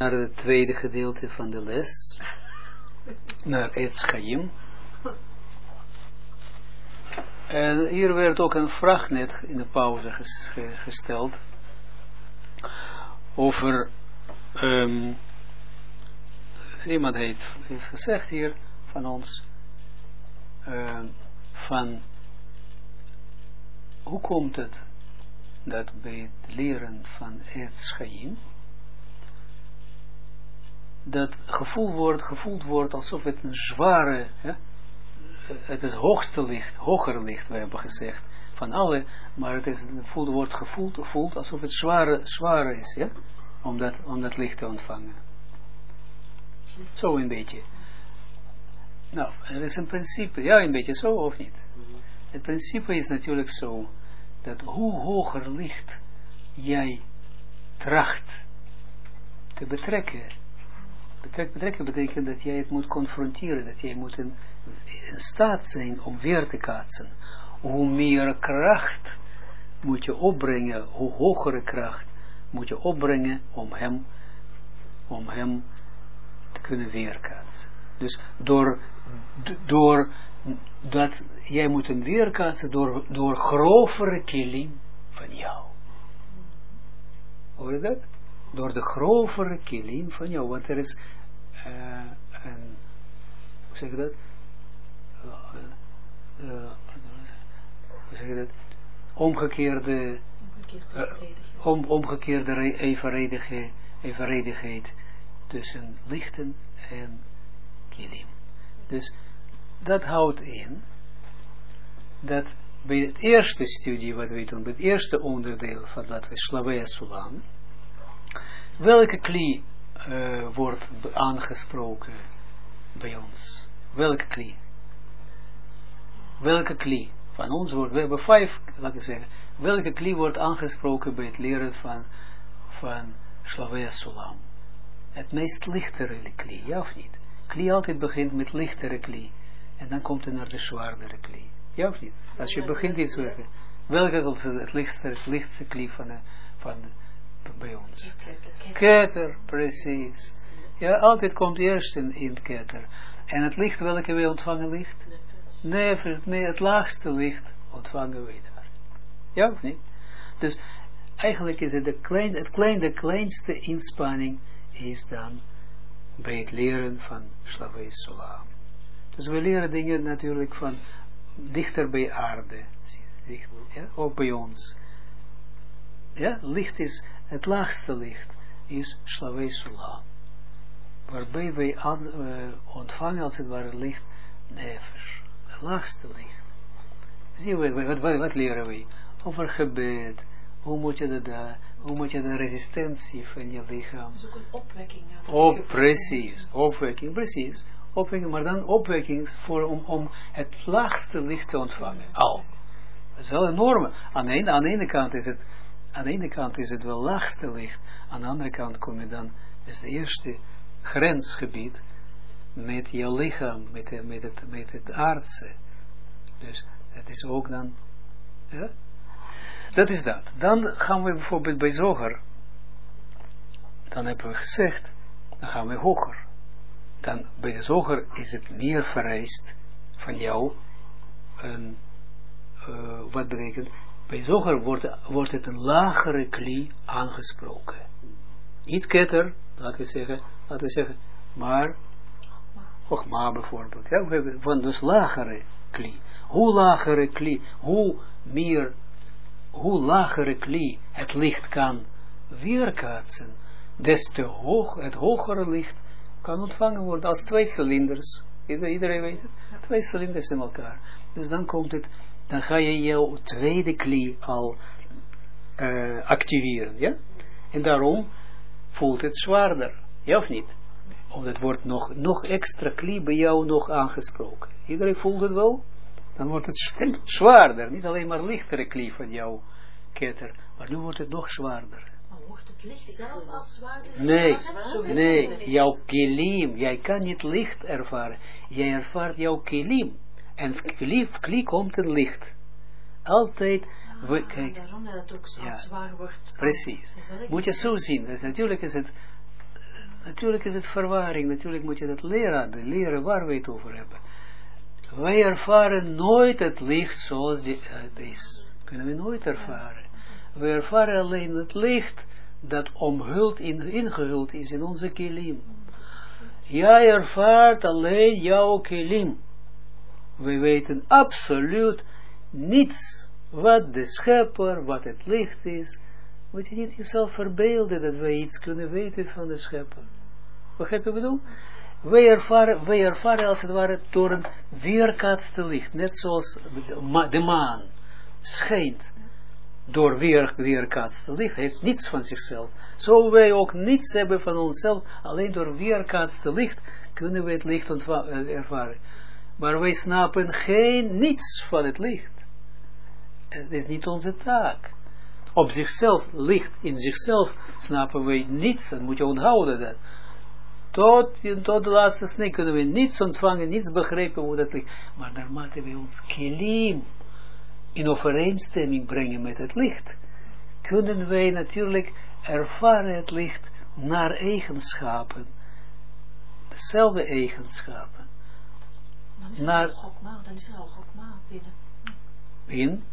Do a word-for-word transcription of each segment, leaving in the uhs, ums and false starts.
Naar het tweede gedeelte van de les, naar Etz Chaim. En hier werd ook een vraag net in de pauze ges, gesteld over, um, iemand heeft, heeft gezegd hier van ons, uh, van hoe komt het dat bij het leren van Etz Chaim dat gevoeld wordt, gevoeld wordt alsof het een zware, ja, het is hoogste licht, hoger licht, we hebben gezegd, van alle, maar het is, voelt, wordt gevoeld, voelt alsof het zware, zware is, ja, om dat, om dat licht te ontvangen. Zo een beetje. Nou, er is een principe, ja, een beetje zo of niet? Het principe is natuurlijk zo, dat hoe hoger licht jij tracht te betrekken, Betrek, betrekken betekent dat jij het moet confronteren, dat jij moet in, in staat zijn om weer te kaatsen. Hoe meer kracht moet je opbrengen, hoe hogere kracht moet je opbrengen om hem, om hem te kunnen weerkaatsen. Dus door, door dat jij moet hem weerkaatsen door, door grovere kilim van jou. Hoor je dat? Door de grovere kilim van jou, want er is uh, een, hoe zeg je dat? Uh, uh, hoe zeg je dat? Omgekeerde, uh, om, omgekeerde evenredige, evenredigheid tussen lichten en kilim. Dus dat houdt in dat bij het eerste studie wat we doen, bij het eerste onderdeel van dat we Slavei Sulam, welke kli uh, wordt aangesproken bij ons? Welke kli? Welke kli van ons wordt, we hebben vijf, laten we zeggen, welke kli wordt aangesproken bij het leren van, van Slavei Sulam? Het meest lichtere kli, ja of niet? Kli altijd begint met lichtere kli en dan komt het naar de zwaardere kli, ja of niet? Als je begint iets te werken, welke is het lichtste, het lichtste kli van de, van de bij ons. Keter, precies. Ja, altijd komt eerst in, in het keter. En het licht welke wij ontvangen licht? Nee, nee, het laagste licht ontvangen wij daar. Ja of niet? Dus eigenlijk is het de klein, het klein, de kleinste inspanning is dan bij het leren van Slavei Sulam. Dus we leren dingen natuurlijk van dichter bij aarde. Ja, ook bij ons. Ja, licht is, het laagste licht is Slavei Sulam. Waarbij wij aan, uh, ontvangen als het ware licht nefesh. Het laagste licht. Zie je, wat, wat, wat leren wij? Over gebed. Hoe moet je dat, uh, hoe moet je de resistentie van je lichaam. Dat is ook een opwekking. Oh, precies. Opwekking, precies. Opwekking, maar dan opwekking voor, om, om het laagste licht te ontvangen. Al. Dat is wel enorm. Aan de, aan de ene kant is het Aan de ene kant is het wel laagste licht, aan de andere kant kom je dan, is de eerste grensgebied met jouw lichaam, met, de, met, het, met het aardse. Dus het is ook dan, ja, dat is dat. Dan gaan we bijvoorbeeld bij Zoger, dan hebben we gezegd, dan gaan we hoger. Dan bij de Zoger is het meer vereist van jou, een, uh, wat betekent, bij Zoger wordt, wordt het een lagere kli aangesproken. Niet ketter, laten we zeggen, laten we zeggen, maar Chogma bijvoorbeeld. Ja, we hebben van dus lagere kli. Hoe lagere kli, hoe meer, hoe lagere kli het licht kan weerkaatsen, des te hoog, het hogere licht kan ontvangen worden als twee cilinders. Iedereen weet het? Twee cilinders in elkaar. Dus dan komt het, dan ga je jouw tweede kli al uh, activeren, ja? En daarom voelt het zwaarder, ja of niet? Omdat wordt nog, nog extra kli bij jou nog aangesproken. Iedereen voelt het wel? Dan wordt het zwaarder, niet alleen maar lichtere kli van jouw ketter, maar nu wordt het nog zwaarder. Maar wordt het licht zelf als zwaarder? Nee, nee, jouw kilim, jij kan niet licht ervaren, jij ervaart jouw kilim. En kli, kli komt een licht. Altijd, ah, we, kijk. Daarom dat het ook zo ja, zwaar wordt. Precies. Moet je zo zien. Dus natuurlijk is het, natuurlijk is het verwarring, natuurlijk moet je dat leren, de leren waar we het over hebben. Wij ervaren nooit het licht zoals die, het is. Kunnen we nooit ervaren. We ervaren alleen het licht dat omhuld, in, ingehuld is in onze kilim. Jij ervaart alleen jouw kilim. We weten absoluut niets wat de schepper, wat het licht is. Moet je niet jezelf verbeelden dat wij iets kunnen weten van de schepper. Begrijp je wat ik bedoel? Wij ervaren, wij ervaren als het ware door een weerkaatste licht. Net zoals de maan schijnt door weer, weerkaatste licht. Heeft niets van zichzelf. Zo wij ook niets hebben van onszelf. Alleen door weerkaatste licht kunnen we het licht ervaren. Maar wij snappen geen niets van het licht. Het is niet onze taak. Op zichzelf, licht in zichzelf, snappen wij niets. En moet je onthouden dat. Tot, tot de laatste snik kunnen we niets ontvangen, niets begrijpen hoe dat ligt. Maar naarmate we ons kilim in overeenstemming brengen met het licht, kunnen wij natuurlijk ervaren het licht naar eigenschappen. Dezelfde eigenschappen. Dan is er naar, al Chokma, dan is er al Chokma binnen. In?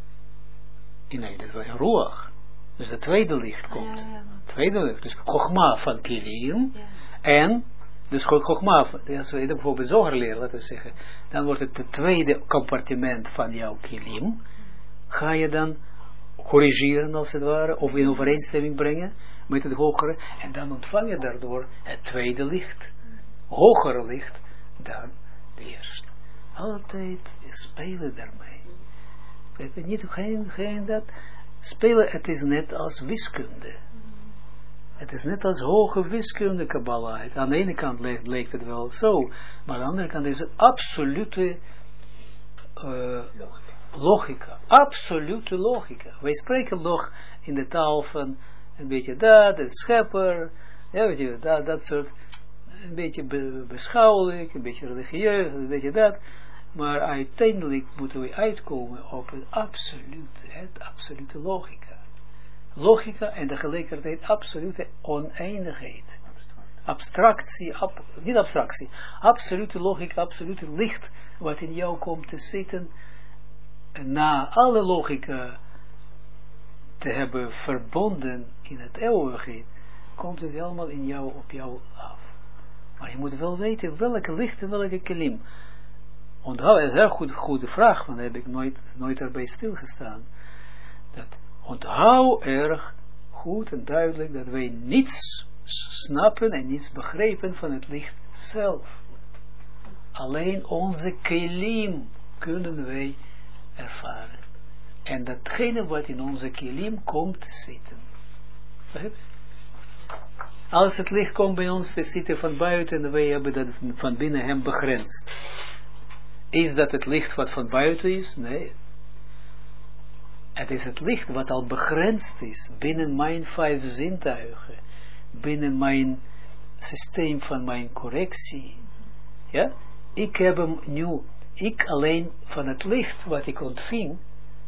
in nee, dat is wel een ruach. Dus het tweede licht komt. Ja, ja, ja. Tweede licht. Dus Chokma van kilim. Ja. En, dus Chokma, als we bijvoorbeeld Zohar leren, laten we zeggen, dan wordt het het tweede compartiment van jouw kilim. Ga je dan corrigeren als het ware, of in overeenstemming brengen met het hogere, en dan ontvang je daardoor het tweede licht. Hogere licht dan de eerste. Altijd spelen daarmee. Niet geen, geen dat. Spelen, het is net als wiskunde. Het is net als hoge wiskunde Kabbalah. Aan de ene kant le leek het wel zo, maar aan de andere kant is het absolute uh, logica. Absolute logica. Wij spreken nog in de taal van een beetje dat, een schepper, ja, weet je, dat, dat soort, een beetje be beschouwelijk, een beetje religieus, een beetje dat. Maar uiteindelijk moeten we uitkomen op een absolute, het absolute logica. Logica en tegelijkertijd absolute oneindigheid. Abstractie, ab, niet abstractie, absolute logica, absolute licht, wat in jou komt te zitten, na alle logica te hebben verbonden in het eeuwigheid, komt het allemaal in jou, op jou af. Maar je moet wel weten welke licht en welke kilim. Onthoud, het is een heel goed, goede vraag, want daar heb ik nooit, nooit erbij stilgestaan. Dat onthoud erg goed en duidelijk dat wij niets snappen en niets begrijpen van het licht zelf. Alleen onze kilim kunnen wij ervaren. En datgene wat in onze kilim komt te zitten. Begrijp je? Als het licht komt bij ons te zitten van buiten en wij hebben dat van binnen hem begrensd. Is dat het licht wat van buiten is? Nee. Het is het licht wat al begrensd is binnen mijn vijf zintuigen, binnen mijn systeem van mijn correctie. Ja? Ik heb hem nu, ik alleen van het licht wat ik ontving,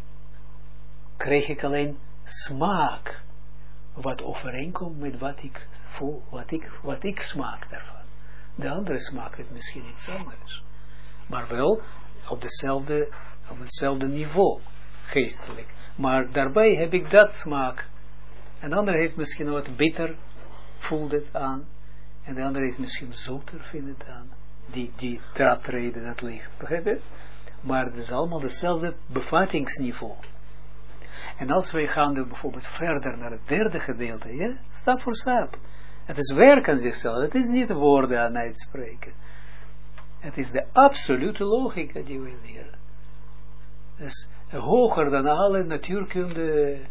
kreeg ik alleen smaak, wat overeenkomt met wat ik voel, wat ik, wat ik smaak daarvan. De andere smaakt het misschien iets anders. Maar wel op dezelfde, op hetzelfde niveau, geestelijk. Maar daarbij heb ik dat smaak. En de andere heeft misschien wat bitter, voelt het aan. En de andere is misschien zoeter, vindt het aan. Die, die traptreden, dat licht. Begrijp je? Maar het is allemaal hetzelfde bevattingsniveau. En als wij gaan er bijvoorbeeld verder naar het derde gedeelte, ja, stap voor stap. Het is werk aan zichzelf. Het is niet woorden aan uitspreken. Het is de absolute logica die we leren. Dus hoger dan alle natuurkunde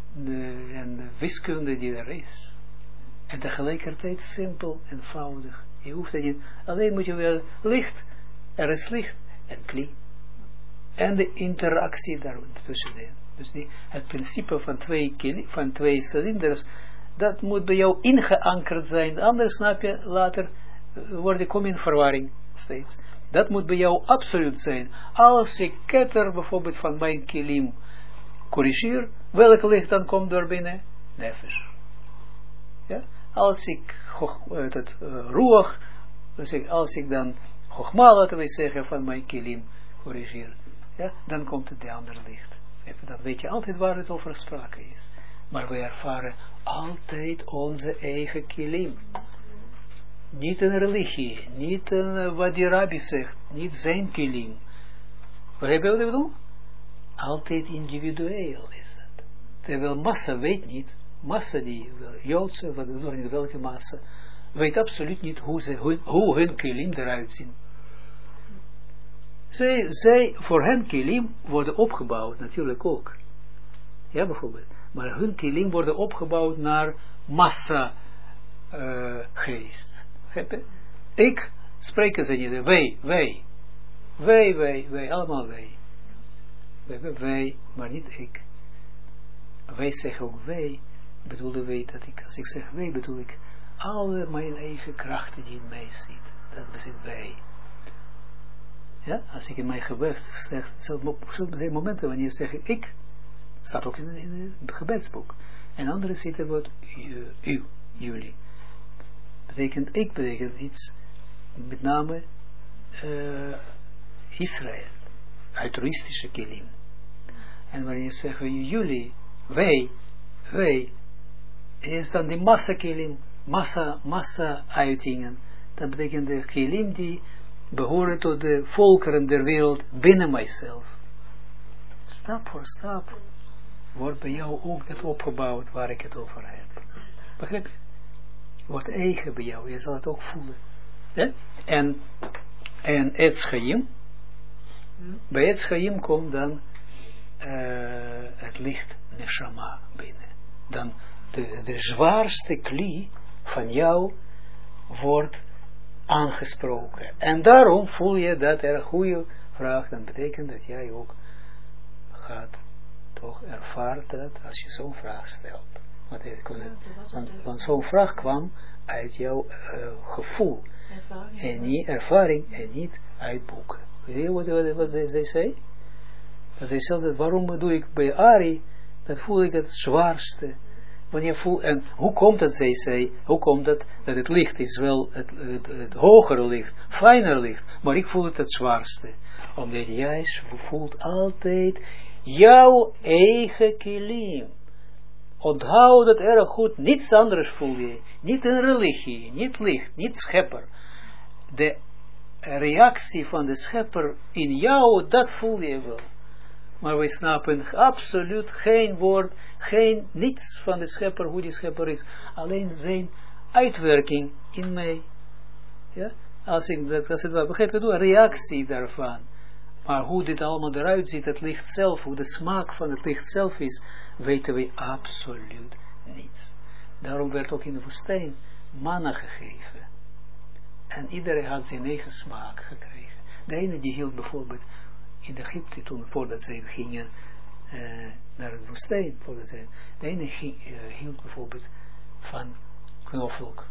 en wiskunde die er is. En tegelijkertijd simpel, eenvoudig. Je hoeft het niet, alleen moet je wel licht, er is licht en kli. En de interactie daartussenin. Dus die, het principe van twee, van twee cilinders, dat moet bij jou ingeankerd zijn. Anders snap je, later word je, kom in verwarring steeds. Dat moet bij jou absoluut zijn. Als ik ketter bijvoorbeeld van mijn kilim corrigeer, welk licht dan komt door binnen? Nefesh. Ja? als ik het uh, roeg, dus ik, als ik dan Chogma, laten we zeggen, van mijn kilim corrigeer, ja, dan komt het de andere licht. Dan weet je altijd waar het over sprake is. Maar we ervaren altijd onze eigen kilim. Niet een religie, niet een, wat die rabbi zegt, niet zijn kilim. Begrijp je wat ik bedoel? Altijd individueel is dat. Terwijl massa weet niet, massa die Joodse, wat door in welke massa, weet absoluut niet hoe, ze, hoe, hoe hun kilim eruit zien. Zij, zij, voor hen kilim worden opgebouwd, natuurlijk ook. Ja, bijvoorbeeld. Maar hun kilim worden opgebouwd naar massa uh, geest. Ik, spreken ze niet, wij, wij. Wij, wij, wij, allemaal wij. Wij, wij, maar niet ik. Wij zeggen ook wij, bedoelen wij dat ik, als ik zeg wij, bedoel ik alle mijn eigen krachten die in mij zitten. Dat bezit wij. Ja, als ik in mijn gebed zeg, zijn momenten wanneer zeg ik ik, staat ook in, in het gebedsboek. En andere zitten wordt u, u, jullie. Betekent, ik betekent iets, met name uh, Israël, altruïstische kilim. En wanneer zeggen we jullie, wij, wij, is dan die massa kilim, massa, massa uitingen. Dat betekent de kilim die behoren tot de volkeren der wereld binnen mijzelf. Stap voor stap wordt bij jou ook dat opgebouwd waar ik het over heb. Begrijp je? Wordt eigen bij jou, je zal het ook voelen. Ja? En, en Etz Chaim, hmm. bij Etz Chaim komt dan uh, het licht Neshama binnen. Dan de, de zwaarste kli van jou wordt aangesproken. En daarom voel je dat er een goede vraag, dan betekent dat jij ook gaat toch ervaren dat als je zo'n vraag stelt. Want, want, want zo'n vraag kwam uit jouw uh, gevoel ervaring. En niet ervaring en niet uit boeken. Weet je wat, wat, wat zij zei? Dat zij zei, waarom doe ik bij Ari, dat voel ik het zwaarste. Wanneer voel, en hoe komt het, zij zei, hoe komt het, dat het licht is wel het, het, het hogere licht, fijner licht, maar ik voel het het zwaarste. Omdat jij voelt altijd jouw eigen kilim. Onthoud het erg goed, niets anders voel je. Niet een religie, niet licht, niet schepper. De reactie van de schepper in jou, dat voel je wel. Maar wij snappen absoluut geen woord, geen niets van de schepper, hoe die schepper is. Alleen zijn uitwerking in mij. Ja? Als ik dat, als het wel begrijp, doe een reactie daarvan. Maar hoe dit allemaal eruit ziet, het licht zelf, hoe de smaak van het licht zelf is, weten we absoluut niets. Daarom werd ook in de woestijn manna gegeven. En iedereen had zijn eigen smaak gekregen. De ene die hield bijvoorbeeld in Egypte, toen, voordat zij gingen uh, naar de woestijn, voordat zij, de ene ging, uh, hield bijvoorbeeld van knoflook.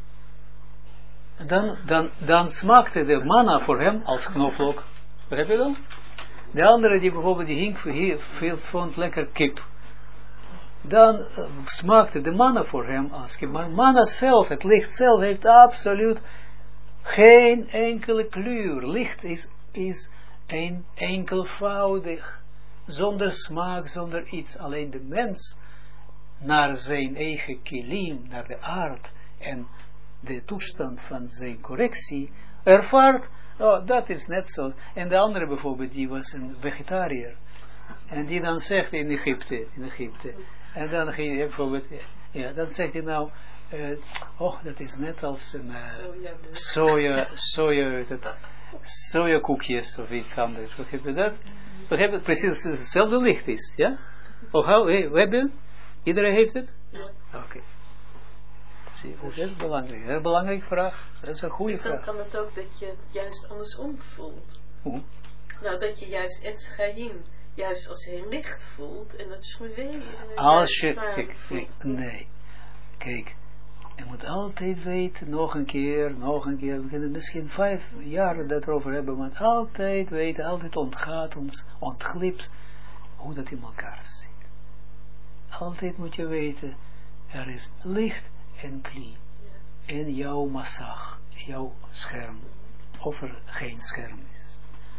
En dan, dan, dan smaakte de manna voor hem als knoflook. Begrijp je dat? De andere die bijvoorbeeld, die hing veel, vond lekker kip. Dan uh, smaakte de manna voor hem als kip. Maar manna zelf, het licht zelf, heeft absoluut geen enkele kleur. Licht is, is een enkelvoudig, zonder smaak, zonder iets. Alleen de mens, naar zijn eigen kilim, naar de aard en de toestand van zijn correctie, ervaart, oh, dat is net zo. En de andere bijvoorbeeld, die was een vegetariër. En die dan zegt in Egypte, in Egypte. En dan ging je bijvoorbeeld, ja, dan zegt hij nou, uh, oh, dat is net als een uh, soja, soja, dat, sojakoekjes of iets anders. Begrijp je dat? Begrijp je? Precies hetzelfde licht is, ja? Oh, how, hey, we hebben? Iedereen heeft het? Ja. Oké. Okay. Zie, dat is heel belangrijk. Een heel belangrijke vraag. Dat is een goede vraag. Dus dan kan het ook dat je het juist andersom voelt. Hoe? Nou, dat je juist Etz Chaim juist als heel licht voelt en dat Shmevei als je, kijk, kijk, nee. Kijk, je moet altijd weten, nog een keer, nog een keer, we kunnen misschien vijf jaar dat erover hebben, maar altijd weten, altijd ontgaat ons, ontglipt, hoe dat in elkaar zit. Altijd moet je weten, er is licht en kli. in jouw massag, jouw scherm, of er geen scherm is.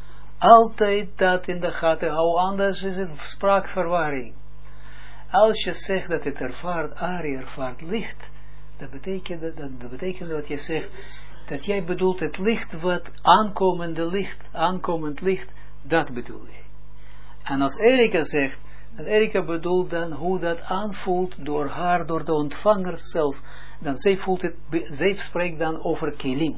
Altijd dat in de gaten, hou, anders is het spraakverwarring. Als je zegt dat het ervaart, Ari ervaart licht, dat betekent dat, dat betekent dat je zegt, dat jij bedoelt het licht wat aankomende licht, aankomend licht, dat bedoel je. En als Erika zegt, dat Erika bedoelt dan hoe dat aanvoelt door haar, door de ontvanger zelf, dan zij voelt het, zij spreekt dan over kilim.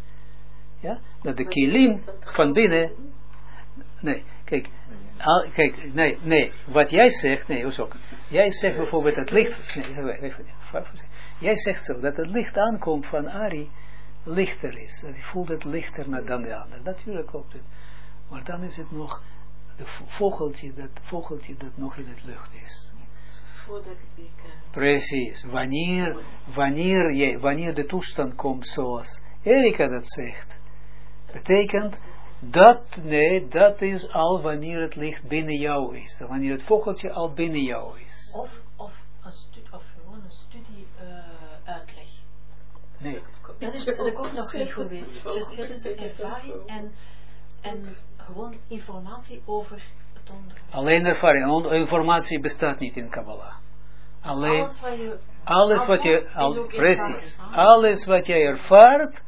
Ja, dat de kilim van binnen, nee, kijk, al, kijk, nee, nee, wat jij zegt, nee, hoezo? Jij zegt bijvoorbeeld het licht, nee, even, jij zegt zo, dat het licht aankomt van Ari, lichter is, dat hij voelt het lichter dan de ander, natuurlijk klopt het, maar dan is het nog, de vogeltje dat, vogeltje dat nog in het lucht is. Voordat ik het weer kan. Precies, wanneer, wanneer, je, wanneer de toestand komt zoals Erika dat zegt, betekent dat, nee, dat is al wanneer het licht binnen jou is, wanneer het vogeltje al binnen jou is. Of, of, een stu- of gewoon een studie uh, uitleg. Nee. Dat is wat ik ook nog niet goed weet. Het verschil tussen ervaring en, en gewoon informatie over het onderwerp. Alleen ervaring, informatie bestaat niet in Kabbalah. Alleen, alles wat je, alles wat je, al, precies, ervaring. alles wat jij ervaart,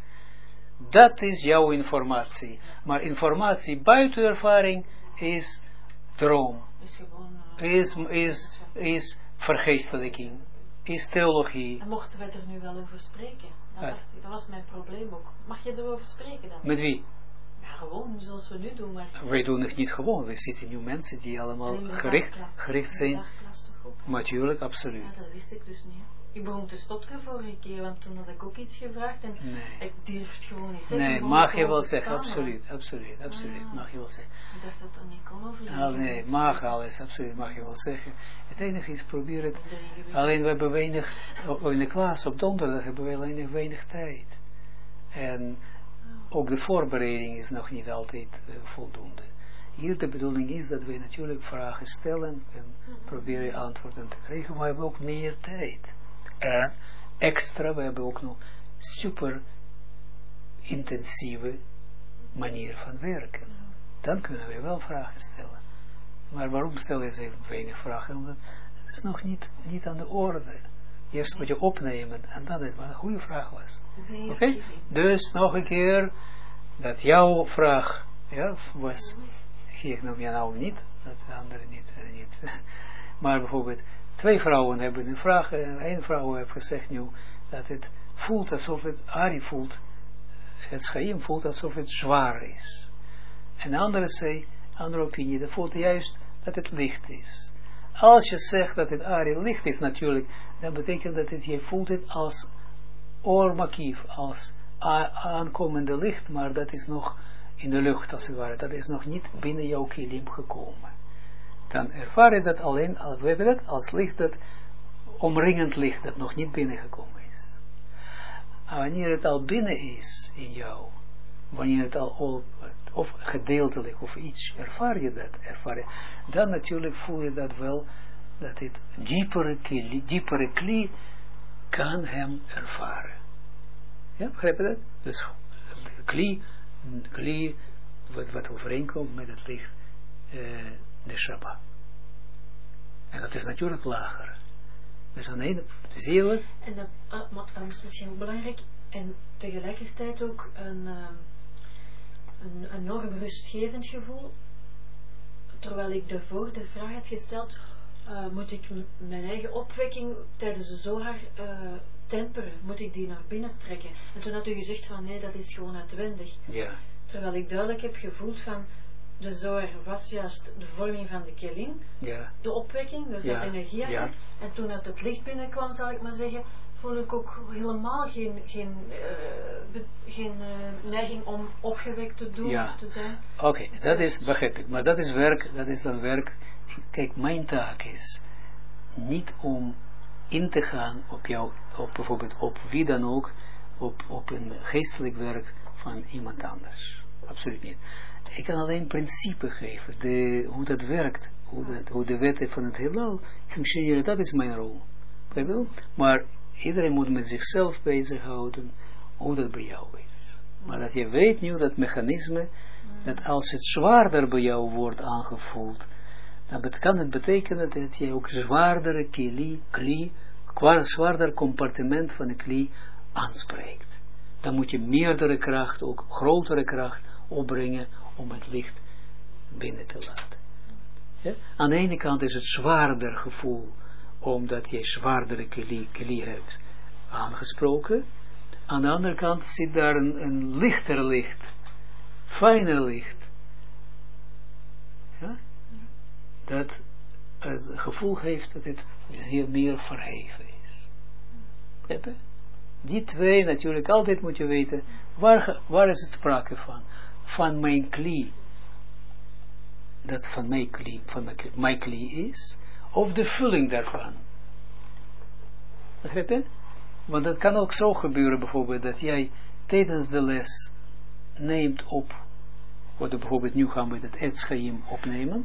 dat is jouw informatie. Maar informatie buiten ervaring is droom, is gewoon uh, is, is, is vergeestelijking, is theologie. En mochten wij er nu wel over spreken? Dat, Ja. dacht ik, dat was mijn probleem ook. Mag je erover spreken dan? Met wie? Ja, gewoon zoals we nu doen. Maar Wij doen het niet gewoon. We zitten nu mensen die allemaal gericht, gericht zijn. Natuurlijk, absoluut. Ja, dat wist ik dus niet. Ik begon te stotteren vorige keer, want toen had ik ook iets gevraagd en Nee. ik durf het gewoon niet zeggen. Nee, mag je wel zeggen, absoluut, absoluut, absoluut, Ah. mag je wel zeggen. Ik dacht dat dat niet kon over je. Nou, nee, mag alles, absoluut, mag je wel zeggen. Het enige is, probeer het. Alleen we hebben weinig, in de klas op donderdag hebben we weinig, weinig tijd. En ook de voorbereiding is nog niet altijd uh, voldoende. Hier de bedoeling is dat we natuurlijk vragen stellen en proberen antwoorden te krijgen, maar we hebben ook meer tijd. En extra, we hebben ook nog super intensieve manier van werken. Dan kunnen we wel vragen stellen. Maar waarom stel je ze weinig vragen? Omdat het is nog niet, niet aan de orde. Eerst moet je opnemen en dat het een goede vraag was. Oké? Okay? Dus nog een keer dat jouw vraag ja, was. Ik noem je nou niet, dat de andere niet. Uh, niet. Maar bijvoorbeeld twee vrouwen hebben een vraag en één vrouw heeft gezegd nu dat het voelt alsof het, Ari voelt, het schaim voelt alsof het zwaar is. En de andere zei, andere opinie, dat voelt juist dat het licht is. Als je zegt dat het Ari licht is natuurlijk, dan betekent dat het, je voelt het als oormakief, als aankomende licht, maar dat is nog in de lucht als het ware, dat is nog niet binnen jouw kilim gekomen. Dan ervaar je dat alleen, we hebben dat als licht, dat omringend licht, dat nog niet binnengekomen is. Maar wanneer het al binnen is in jou, wanneer het al, of gedeeltelijk, of iets, ervaar je dat, ervaar je, dan natuurlijk voel je dat wel, dat het diepere kli, diepere kli kan hem ervaren. Ja, begrijp je dat? Dus kli, kli, wat, wat overeenkomt met het licht, uh, de Shabbat. En dat is natuurlijk lager. Dus aan de ene, zie je wat? En dat, uh, maar dat is misschien ook belangrijk, en tegelijkertijd ook een, uh, een enorm rustgevend gevoel. Terwijl ik daarvoor de vraag had gesteld, uh, moet ik m- mijn eigen opwekking tijdens de Zohar uh, temperen? Moet ik die naar binnen trekken? En toen had u gezegd van nee, dat is gewoon uitwendig. Ja. Terwijl ik duidelijk heb gevoeld van de Zohar was juist de vorming van de kelim, Ja. de opwekking, dus Ja. dat energie. Ja. En toen het, het licht binnenkwam, zal ik maar zeggen, voel ik ook helemaal geen, geen, uh, be, geen uh, neiging om opgewekt te doen, Ja. te zijn. Oké, okay, dat is, begrijp ik, maar dat is werk, dat is dan werk. Kijk, mijn taak is niet om in te gaan op jou, op bijvoorbeeld op wie dan ook, op, op een geestelijk werk van iemand anders. Absoluut niet. Ik kan alleen principe geven, de, hoe dat werkt, hoe, dat, hoe de wetten van het heelal functioneren, dat is mijn rol. Maar iedereen moet met zichzelf bezighouden, hoe dat bij jou is. Maar dat je weet nu dat mechanisme, dat als het zwaarder bij jou wordt aangevoeld, dan kan het betekenen dat je ook zwaardere kli, kli, zwaarder compartiment van de kli aanspreekt. Dan moet je meerdere kracht, ook grotere kracht opbrengen om het licht binnen te laten. Ja? Aan de ene kant is het zwaarder gevoel, omdat je zwaardere kli, kli hebt aangesproken. Aan de andere kant zit daar een, een lichter licht, fijner licht. Ja? Dat het gevoel heeft dat het zeer meer verheven is. Begrijp? Die twee natuurlijk, altijd moet je weten, waar, waar is het sprake van? Van mijn kli, dat van mijn kli, van mijn, mijn kli is, of de vulling daarvan. Begrijp je? Want dat kan ook zo gebeuren bijvoorbeeld, dat jij tijdens de les neemt op, wat bijvoorbeeld nu gaan we het Etz Chaim opnemen,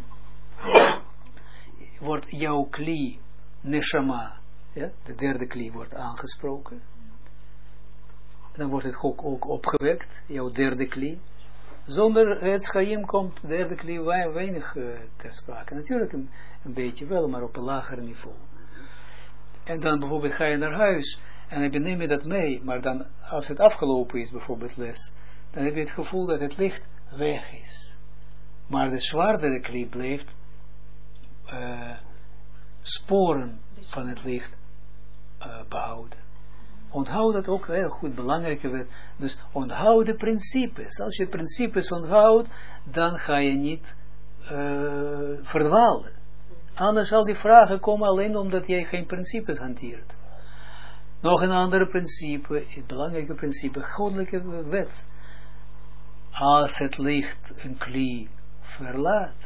wordt jouw kli, neshama, ja, de derde kli wordt aangesproken, dan wordt het ook, ook opgewekt, jouw derde kli. Zonder Etz Chaim komt de derde kli weinig uh, ter sprake. Natuurlijk een, een beetje wel, maar op een lager niveau. En dan bijvoorbeeld ga je naar huis en dan neem je dat mee, maar dan als het afgelopen is, bijvoorbeeld les, dan heb je het gevoel dat het licht weg is. Maar de zwaardere kli blijft uh, sporen van het licht uh, behouden. Onthoud dat ook heel goed, belangrijke wet. Dus onthoud de principes. Als je principes onthoudt, dan ga je niet uh, verdwalen. Anders zal die vragen komen alleen omdat jij geen principes hanteert. Nog een ander principe, het belangrijke principe, goddelijke wet. Als het licht een kli verlaat,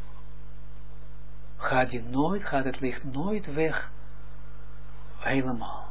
gaat, die nooit, gaat het licht nooit weg, helemaal.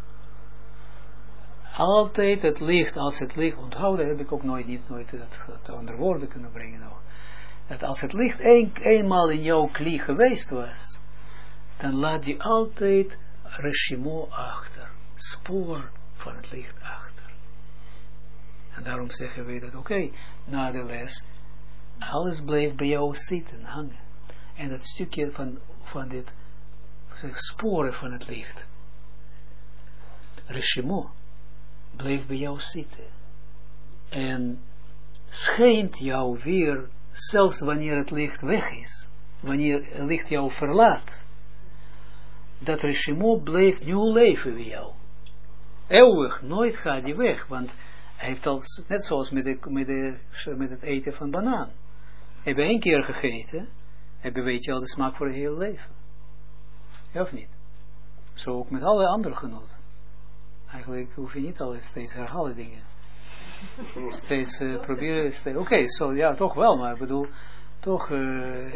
Altijd het licht, als het licht, onthouden heb ik ook nooit, niet nooit dat onder woorden kunnen brengen nog. Dat als het licht een, eenmaal in jouw kli geweest was, dan laat die altijd reshimo achter, spoor van het licht achter. En daarom zeggen we dat, oké, okay, na de les, alles bleef bij jou zitten, hangen. En dat stukje van, van dit, zeg, sporen van het licht, reshimo, bleef bij jou zitten. En schijnt jou weer, zelfs wanneer het licht weg is, wanneer het licht jou verlaat, dat reshimo blijft nieuw leven bij jou. Eeuwig, nooit gaat die weg, want hij heeft al, net zoals met, de, met, de, met het eten van banaan. Heb je één keer gegeten, heb je, weet je al de smaak voor het hele leven. Ja of niet? Zo ook met alle andere genoten. Eigenlijk hoef je niet altijd steeds herhalen dingen. Steeds uh, proberen, steeds, oké, okay, so, ja, toch wel, maar ik bedoel, toch, uh,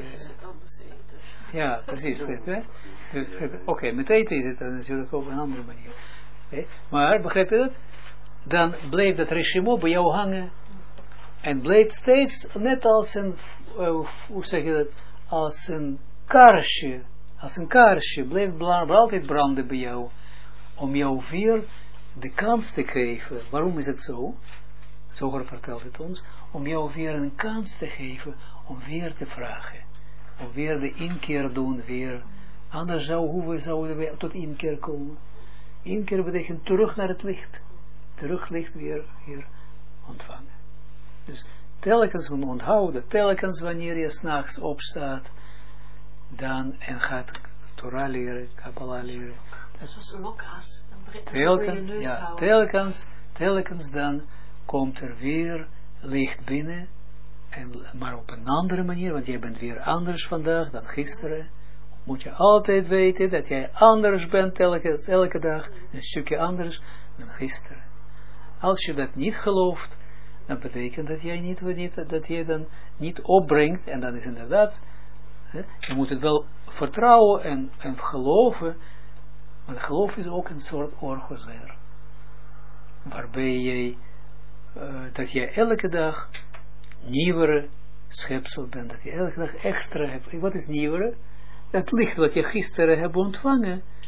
ja, precies, oké, okay, met eten is het dan natuurlijk op een andere manier. Okay. Maar, begrijp je dat? Dan bleef dat reshimo bij jou hangen, en bleef steeds, net als een, uh, hoe zeg je dat, als een kaarsje, als een kaarsje, bleef altijd branden bij jou, om jou weer de kans te geven. Waarom is het zo? Zoger vertelt het ons, om jou weer een kans te geven, om weer te vragen, om weer de inkeer doen, weer, anders zou, hoe zouden we tot inkeer komen? Inkeer betekent terug naar het licht, terug licht weer, weer ontvangen. Dus telkens we onthouden, telkens wanneer je 's nachts opstaat, dan en gaat Torah leren, Kabbalah leren. Zoals lokka's. Telkens, ja, telkens, telkens dan komt er weer licht binnen, en, maar op een andere manier, want jij bent weer anders vandaag dan gisteren. Moet je altijd weten dat jij anders bent telkens, elke dag, een stukje anders dan gisteren. Als je dat niet gelooft, dan betekent dat jij niet, niet dat je dan niet opbrengt, en dan is inderdaad, hè, je moet het wel vertrouwen en, en geloven. Want geloof is ook een soort orgozer. Waarbij jij, uh, dat je elke dag nieuwere schepsel bent. Dat je elke dag extra hebt. Wat is nieuwere? Het licht wat je gisteren hebt ontvangen.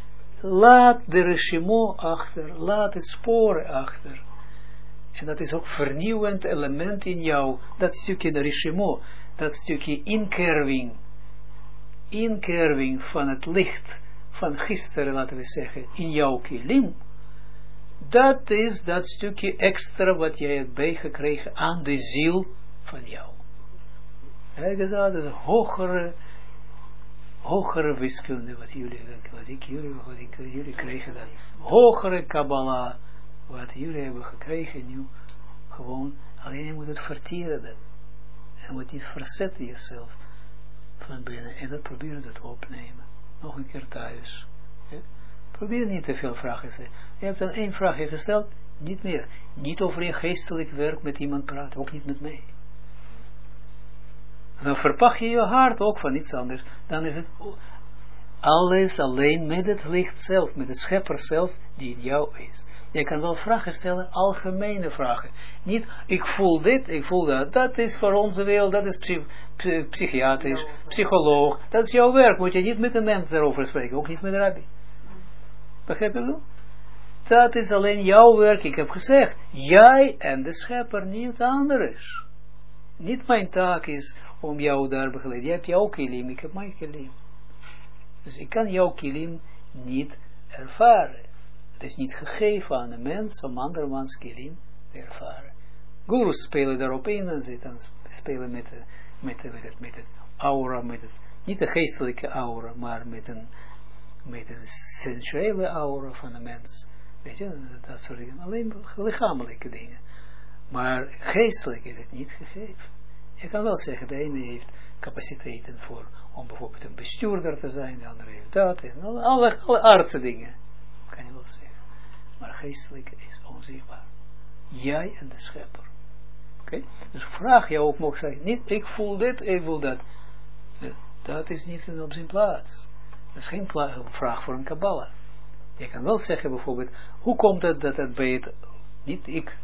laat de regimo achter, laat het sporen achter. En dat is ook vernieuwend element in jou, dat stukje de regimo, dat stukje inkerving, inkerving van het licht, van gisteren, laten we zeggen, in jouw kilim. Dat is dat stukje extra wat jij hebt bijgekregen aan de ziel van jou. Hij gezegd, dat is een hogere, hogere wiskunde wat jullie, wat ik jullie, wat ik jullie kregen. Dat. Hogere Kabbalah, wat jullie hebben gekregen nu, gewoon, alleen je moet het verteren dat. Je moet niet verzetten jezelf van binnen en dat proberen dat opnemen. Nog een keer thuis. Ja? Probeer niet te veel vragen te stellen. Je hebt dan één vraag gesteld, niet meer. Niet over je geestelijk werk met iemand praten, ook niet met mij. Dan verpak je je hart ook van iets anders. Dan is het alles alleen met het licht zelf, met de schepper zelf die in jou is. Je kan wel vragen stellen, algemene vragen. Niet, ik voel dit, ik voel dat. Dat is voor onze wereld, dat is psych psych psychiatrisch, psycholoog. Dat is jouw werk, moet je niet met een mens daarover spreken, ook niet met de rabbi. Begrijp je wel? Dat is alleen jouw werk, ik heb gezegd. Jij en de schepper, niet anders. Niet mijn taak is om jou daar begeleiden. Je hebt jouw kilim, ik heb mijn kilim. Dus ik kan jouw kilim niet ervaren. Het is niet gegeven aan een mens om andermans kilim te ervaren. Gurus spelen daarop in en ze dan spelen met, de, met, de, met, het, met het aura, met het, niet de geestelijke aura, maar met een, met een sensuele aura van een mens. Weet je, dat soort dingen. Alleen lichamelijke dingen. Maar geestelijk is het niet gegeven. Je kan wel zeggen, de ene heeft capaciteiten voor, om bijvoorbeeld een bestuurder te zijn, de andere heeft dat, en alle, alle aardse dingen. Kan je wel zeggen. Maar geestelijk is onzichtbaar. Jij en de schepper. Oké? Okay? Dus vraag jou ook nog zeggen, niet ik voel dit, ik voel dat. Dat is niet op zijn plaats. Dat is geen vraag voor een Kabbalah. Je kan wel zeggen bijvoorbeeld, hoe komt het dat het bij het, niet ik,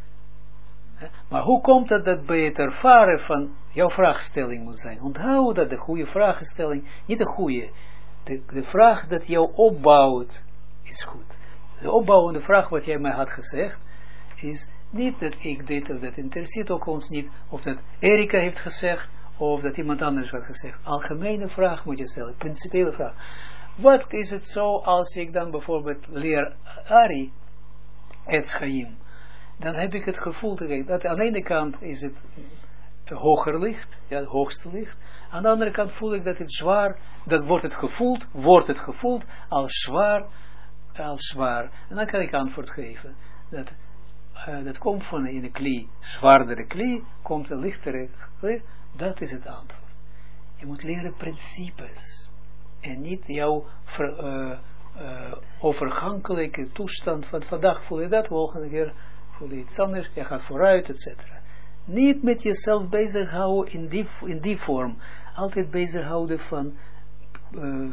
maar hoe komt het dat bij het ervaren van jouw vraagstelling moet zijn? Onthoud dat de goede vraagstelling, niet de goede, de, de vraag dat jou opbouwt, is goed. De opbouwende vraag wat jij mij had gezegd, is niet dat ik dit of dat interesseert ook ons niet, of dat Erika heeft gezegd, of dat iemand anders had gezegd. Algemene vraag moet je stellen, principiële vraag. Wat is het zo als ik dan bijvoorbeeld leer Ari, Etz Chaim, dan heb ik het gevoel te, dat aan de ene kant is het hoger licht, ja, het hoogste licht. Aan de andere kant voel ik dat het zwaar, dat wordt het gevoeld, wordt het gevoeld als zwaar, als zwaar. En dan kan ik antwoord geven. Dat, uh, dat komt van in een klie, zwaardere klie, komt een lichtere klie. Dat is het antwoord. Je moet leren principes. En niet jouw ver, uh, uh, overgankelijke toestand van vandaag voel je dat, volgende keer voel je iets anders, je gaat vooruit, et cetera. Niet met jezelf bezighouden in die, in die vorm. Altijd bezighouden van uh,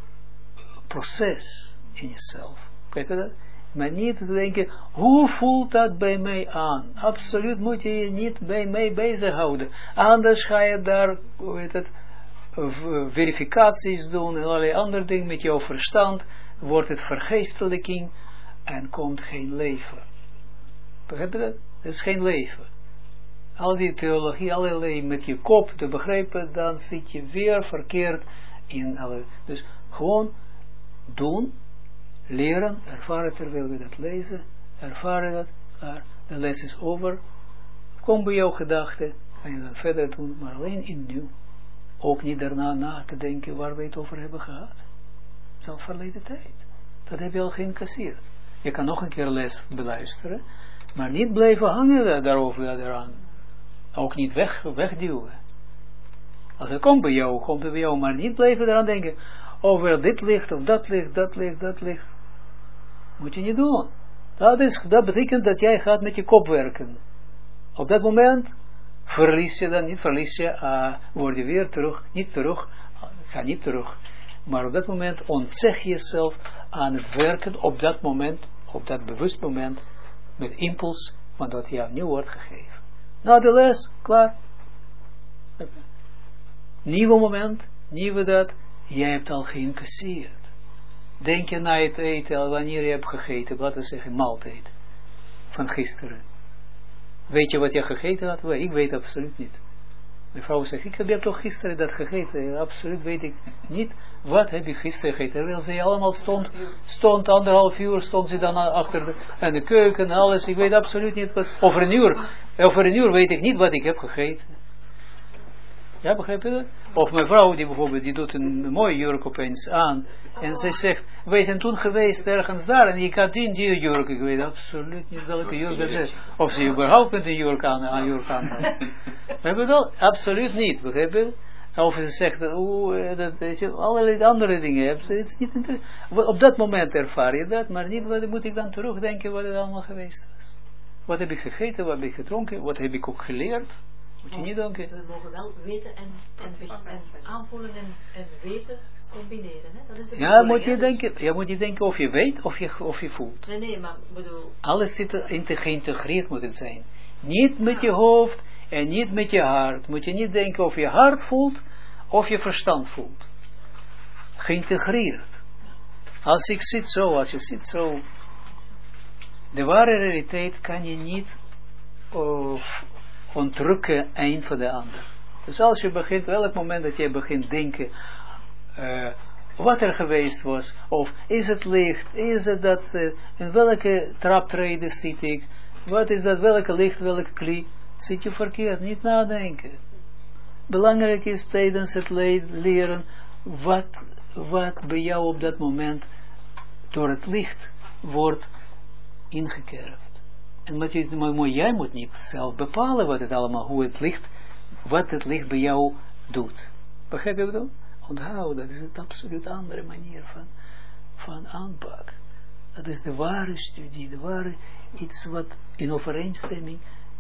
proces in jezelf. Kijk je dat? Maar niet te denken, hoe voelt dat bij mij aan? Absoluut moet je je niet bij mij bezighouden. Anders ga je daar, hoe heet het, verificaties doen en allerlei andere dingen met jouw verstand. Wordt het vergeestelijking en komt geen leven. Begrijp je dat? Het is geen leven. Al die theologie, allerlei met je kop te begrijpen, dan zit je weer verkeerd in alle. Dus gewoon doen, leren, ervaren terwijl we dat lezen, ervaren dat, maar de les is over. Kom bij jouw gedachten, kan je dat verder doen, maar alleen in nu. Ook niet daarna na te denken waar we het over hebben gehad. Het is al verleden tijd. Dat heb je al geïncasseerd. Je kan nog een keer les beluisteren, maar niet blijven hangen daarover, daaraan. Ook niet weg, wegduwen. Als het komt bij jou, komt het bij jou, maar niet blijven eraan denken, over dit licht, of dat licht, dat licht, dat licht. Moet je niet doen. Dat, is, dat betekent dat jij gaat met je kop werken. Op dat moment verlies je dan niet, verlies je, uh, word je weer terug, niet terug, uh, ga niet terug. Maar op dat moment ontzeg jezelf aan het werken op dat moment, op dat bewust moment, met impuls van dat jou nu wordt gegeven. Na de les, klaar. Nieuwe moment, nieuwe dat, jij hebt al geïncasseerd. denk je na het eten, wanneer je hebt gegeten, laten we zeggen, maaltijd van gisteren. Weet je wat je gegeten had? Ik weet absoluut niet. Mijn vrouw zegt, ik heb toch gisteren dat gegeten? Absoluut weet ik niet. Wat heb je gisteren gegeten? Terwijl ze allemaal stond, stond anderhalf uur, stond ze dan achter de, aan de keuken en alles. Ik weet absoluut niet wat. Over een uur, over een uur weet ik niet wat ik heb gegeten. Ja, begrijp je dat? Of mijn vrouw, die bijvoorbeeld, die doet een mooie jurk opeens aan. En zij zegt, wij zijn toen geweest ergens daar. En ik had die, die jurk. Ik weet absoluut niet welke jurk dat is. Of ze überhaupt met een jurk aan, aan jurk aan. Begrijp je dat? Absoluut niet, begrijp je? Of ze zegt, oh, dat is allerlei andere dingen. Het is niet interessant. Op dat moment ervaar je dat, maar niet, wat moet ik dan terugdenken wat het allemaal geweest was. Wat heb ik gegeten, wat heb ik gedronken, wat heb ik ook geleerd. Moet je niet denken. We mogen wel weten en, en, en aanvoelen en, en weten combineren. Hè? Dat is de ja, moet je denken, ja, moet je denken of je weet of je, of je voelt. Nee, nee, maar bedoel... Alles zit er geïntegreerd moet het zijn. Niet met je hoofd en niet met je hart. Moet je niet denken of je hart voelt of je verstand voelt. Geïntegreerd. Als ik zit zo, als je zit zo, de ware realiteit kan je niet uh, ontrukken een van de ander. Dus als je begint, welk moment dat je begint denken, uh, wat er geweest was, of is het licht, is het dat, uh, in welke traptreden zit ik, wat is dat, welke licht, welk kli, zit je verkeerd, niet nadenken. Belangrijk is tijdens het le- leren, wat, wat bij jou op dat moment door het licht wordt ingekerfd. En wat je, maar jij moet niet zelf bepalen wat het allemaal, hoe het licht, wat het licht bij jou doet. Begrijp je dat? Onthoud, dat is een absoluut andere manier van, van aanpak. Dat is de ware studie, de ware iets wat in overeenstemming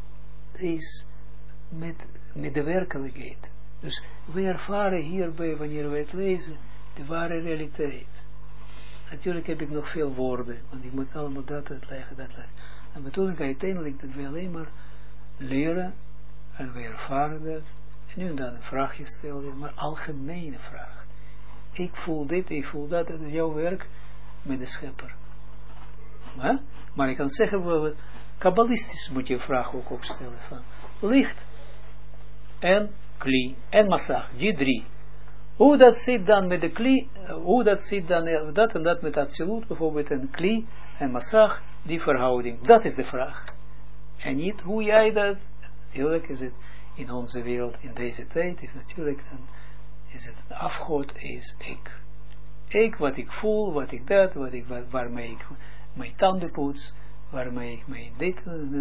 is met, met de werkelijkheid. Dus we ervaren hierbij, wanneer we het lezen, de ware realiteit. Natuurlijk heb ik nog veel woorden, want ik moet allemaal dat uitleggen, dat uitleggen. En bedoeling uiteindelijk dat we alleen maar leren en we ervaren dat. En nu en dan een vraagje stellen, maar algemene vraag. Ik voel dit, ik voel dat, dat is jouw werk met de schepper. Maar, maar ik kan zeggen, bijvoorbeeld, kabbalistisch moet je een vraag ook opstellen van licht en kli en massag, die drie. Hoe dat zit dan met de kli, hoe dat zit dan, dat en dat met absoluut, bijvoorbeeld een kli en massag, die verhouding, dat is de vraag. En niet hoe jij dat, natuurlijk is het in onze wereld, in deze tijd, is natuurlijk dan, is het een afgod, is ik. Ik, wat ik voel, wat ik dat, wat ik, wat, waarmee ik mijn tanden poets, waarmee ik mijn dit,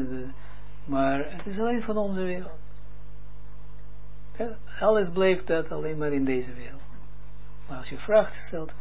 maar het is alleen van onze wereld. Ja, alles blijft dat alleen maar in deze wereld. Maar als je vraagt stelt,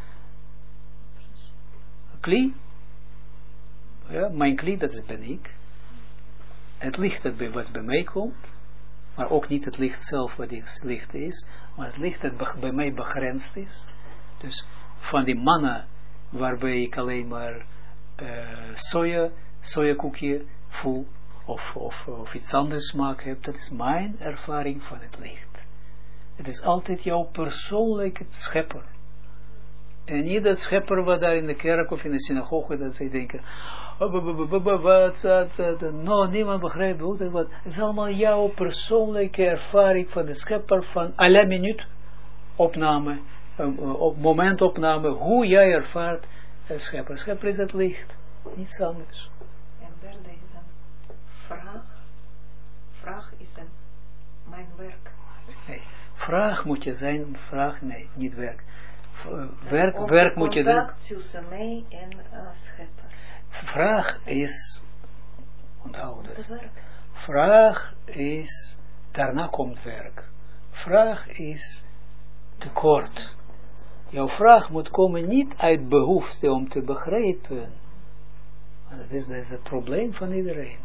kli, ja, mijn kli, dat is ben ik. Het licht dat bij, wat bij mij komt, maar ook niet het licht zelf wat het licht is, maar het licht dat bij mij begrensd is. Dus van die manna, waarbij ik alleen maar uh, soja, sojakoekje voel, of, of, of iets anders smaak heb, dat is mijn ervaring van het licht. Het is altijd jouw persoonlijke schepper. En niet dat schepper wat daar in de kerk of in de synagoge, dat zij denken, wat dat, no, niemand begrijpt hoe dat wat. Het is allemaal jouw persoonlijke ervaring van de schepper van à la minuut opname, op momentopname, hoe jij ervaart de schepper. Schepper is het licht, niets anders. En derde is een vraag. Vraag is een mijn werk. Nee, vraag moet je zijn, vraag, nee, niet werk. Werk, Op werk moet je doen. Contact tussen mij en uh, schepper. Vraag is, onthoud het. Vraag is, daarna komt werk. Vraag is tekort. Jouw vraag moet komen niet uit behoefte om te begrijpen. Dat is, dat is het probleem van iedereen.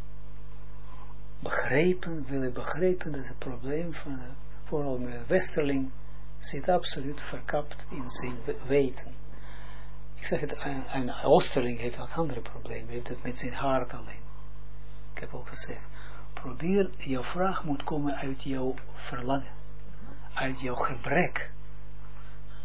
Begrijpen, willen begrijpen, dat is het probleem van, vooral een westerling, zit absoluut verkapt in zijn weten. Ik zeg het, een, een oosterling heeft een ander probleem, hij heeft het met zijn hart alleen. Ik heb ook gezegd, probeer, jouw vraag moet komen uit jouw verlangen, uit jouw gebrek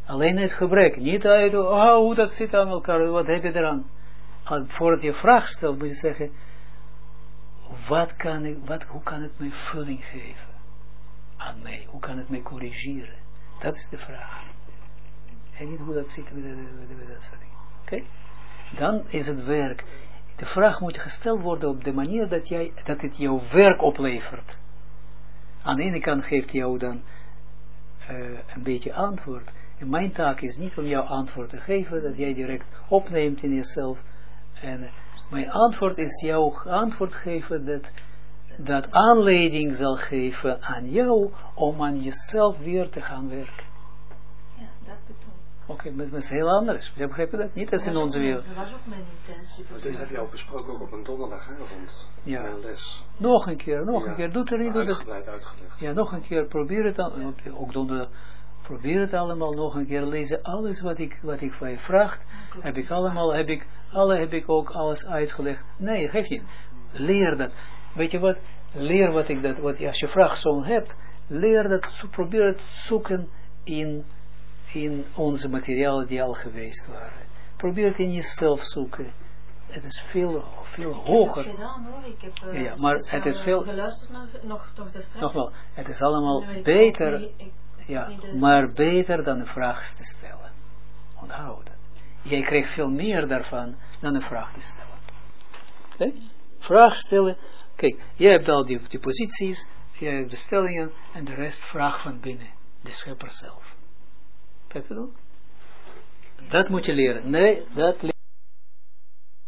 Alleen het gebrek. Niet uit, oh, hoe dat zit aan elkaar, wat heb je eraan? Voordat je vraag stelt, moet je zeggen, wat kan ik, wat, hoe kan het mij vulling geven aan mij? Hoe kan het mij corrigeren? Dat is de vraag. En niet hoe dat zit met dat setting. Oké? Dan is het werk. De vraag moet gesteld worden op de manier dat, jij, dat het jouw werk oplevert. Aan de ene kant geeft jou dan uh, een beetje antwoord. En mijn taak is niet om jou antwoord te geven, dat jij direct opneemt in jezelf. En uh, mijn antwoord is jouw antwoord geven dat, dat aanleiding zal geven aan jou om aan jezelf weer te gaan werken. Ja, dat bedoel ik. Oké, okay, dat is heel anders. Je begrijpt dat niet? Dat is in onze wereld. Dat was ook mijn intentie. Dit heb je al besproken ook op een donderdagavond. Ja. Mijn les. Nog een keer, nog ja, een keer. Doe er niet. Uitgebreid dat, uitgelegd. Ja, nog een keer. Probeer het al. Ook donderdag. Probeer het allemaal nog een keer lezen. Alles wat ik, wat ik van je vraag, heb ik allemaal, heb ik, alle heb ik ook alles uitgelegd. Nee, geef niet. Leer dat. Weet je wat? Leer wat ik dat, wat, als je vraag zo hebt, leer dat, probeer het zoeken in, in onze materialen die al geweest waren. Probeer het in jezelf zoeken. Het is veel, veel hoger. Ik heb het gedaan hoor. Ik heb uh, ja, ja, maar het is veel, geluisterd naar, nog, nog de straks. Nogmaals, het is allemaal Nee, beter. niet, ik, Ja, maar beter dan een vraag te stellen. Onthoud dat. Jij krijgt veel meer daarvan dan een vraag te stellen. Okay? Vraag stellen. Kijk, jij hebt al die, die posities, jij hebt de stellingen en de rest vraag van binnen. De schepper zelf. Kijk je dat? Dat moet je leren. Nee, dat